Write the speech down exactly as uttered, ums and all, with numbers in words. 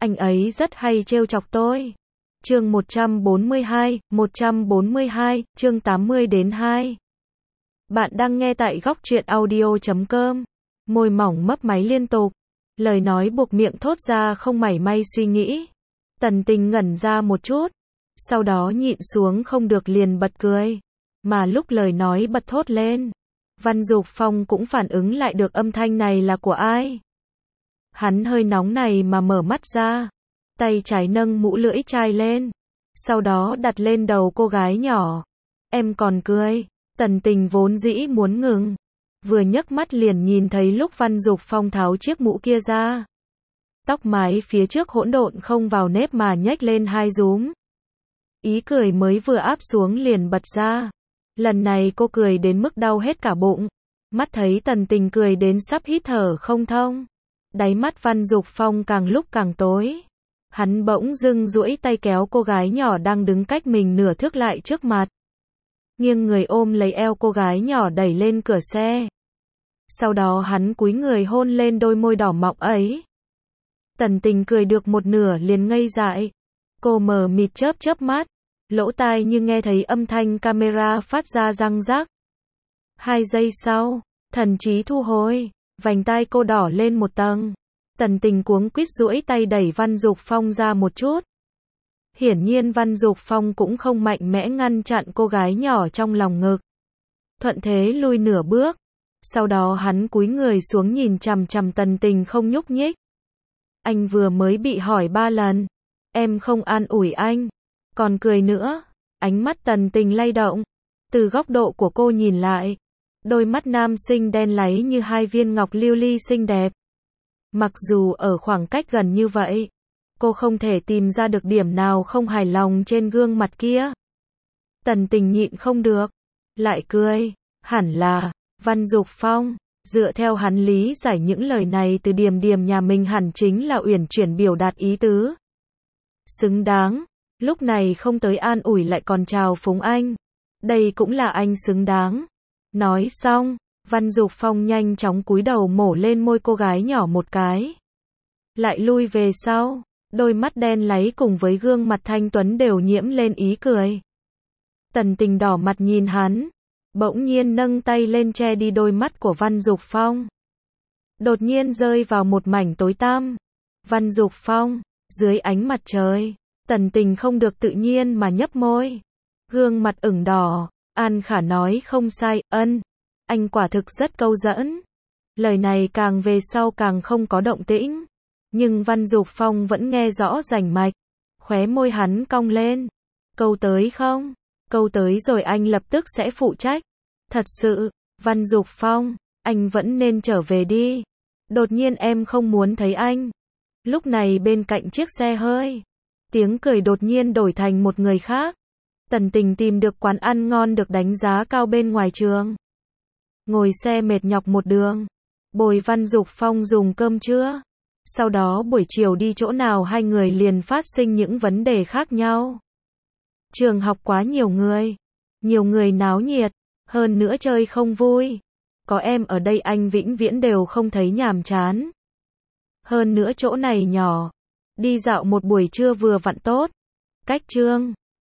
Anh ấy rất hay trêu chọc tôi. Chương một trăm bốn mươi hai, một trăm bốn mươi hai, chương tám mươi đến hai. Bạn đang nghe tại góc truyện audio chấm com. Môi mỏng mấp máy liên tục. Lời nói buộc miệng thốt ra không mảy may suy nghĩ. Tần Tình ngẩn ra một chút. Sau đó nhịn xuống không được liền bật cười. Mà lúc lời nói bật thốt lên, Văn Dục Phong cũng phản ứng lại được âm thanh này là của ai. Hắn hơi nóng này mà mở mắt ra. Tay trái nâng mũ lưỡi chai lên. Sau đó đặt lên đầu cô gái nhỏ. Em còn cười. Tần Tình vốn dĩ muốn ngừng. Vừa nhấc mắt liền nhìn thấy lúc Văn Dục Phong tháo chiếc mũ kia ra. Tóc mái phía trước hỗn độn không vào nếp mà nhếch lên hai rúm. Ý cười mới vừa áp xuống liền bật ra. Lần này cô cười đến mức đau hết cả bụng. Mắt thấy Tần Tình cười đến sắp hít thở không thông. Đáy mắt Văn Dục Phong càng lúc càng tối. Hắn bỗng dưng duỗi tay kéo cô gái nhỏ đang đứng cách mình nửa thước lại trước mặt. Nghiêng người ôm lấy eo cô gái nhỏ đẩy lên cửa xe. Sau đó hắn cúi người hôn lên đôi môi đỏ mọng ấy. Tần Tình cười được một nửa liền ngây dại. Cô mờ mịt chớp chớp mắt. Lỗ tai như nghe thấy âm thanh camera phát ra răng rắc. Hai giây sau, thần trí thu hồi, vành tai cô đỏ lên một tầng. Tần Tình cuống quýt duỗi tay đẩy Văn Dục Phong ra một chút. Hiển nhiên Văn Dục Phong cũng không mạnh mẽ ngăn chặn cô gái nhỏ trong lòng ngực. Thuận thế lui nửa bước. Sau đó hắn cúi người xuống nhìn chằm chằm Tần Tình không nhúc nhích. Anh vừa mới bị hỏi ba lần. Em không an ủi anh. Còn cười nữa. Ánh mắt Tần Tình lay động. Từ góc độ của cô nhìn lại. Đôi mắt nam sinh đen láy như hai viên ngọc lưu ly xinh đẹp. Mặc dù ở khoảng cách gần như vậy, cô không thể tìm ra được điểm nào không hài lòng trên gương mặt kia. Tần Tình nhịn không được. Lại cười. Hẳn là, Văn Dục Phong. Dựa theo hắn lý giải những lời này từ Điềm Điềm nhà mình hẳn chính là uyển chuyển biểu đạt ý tứ. Xứng đáng. Lúc này không tới an ủi lại còn chào phúng anh. Đây cũng là anh xứng đáng. Nói xong, Văn Dục Phong nhanh chóng cúi đầu mổ lên môi cô gái nhỏ một cái. Lại lui về sau, đôi mắt đen láy cùng với gương mặt thanh tuấn đều nhiễm lên ý cười. Tần Tình đỏ mặt nhìn hắn, bỗng nhiên nâng tay lên che đi đôi mắt của Văn Dục Phong. Đột nhiên rơi vào một mảnh tối tăm. Văn Dục Phong, dưới ánh mặt trời. Tần Tình không được tự nhiên mà nhấp môi. Gương mặt ửng đỏ. An Khả nói không sai, ân. Anh quả thực rất câu dẫn. Lời này càng về sau càng không có động tĩnh. Nhưng Văn Dục Phong vẫn nghe rõ rành mạch. Khóe môi hắn cong lên. Câu tới không? Câu tới rồi anh lập tức sẽ phụ trách. Thật sự, Văn Dục Phong, anh vẫn nên trở về đi. Đột nhiên em không muốn thấy anh. Lúc này bên cạnh chiếc xe hơi. Tiếng cười đột nhiên đổi thành một người khác. Tần Tình tìm được quán ăn ngon được đánh giá cao bên ngoài trường. Ngồi xe mệt nhọc một đường. Bồi Văn Dục Phong dùng cơm trưa. Sau đó buổi chiều đi chỗ nào hai người liền phát sinh những vấn đề khác nhau. Trường học quá nhiều người. Nhiều người náo nhiệt. Hơn nữa chơi không vui. Có em ở đây anh vĩnh viễn đều không thấy nhàm chán. Hơn nữa chỗ này nhỏ. Đi dạo một buổi trưa vừa vặn tốt. Cách chương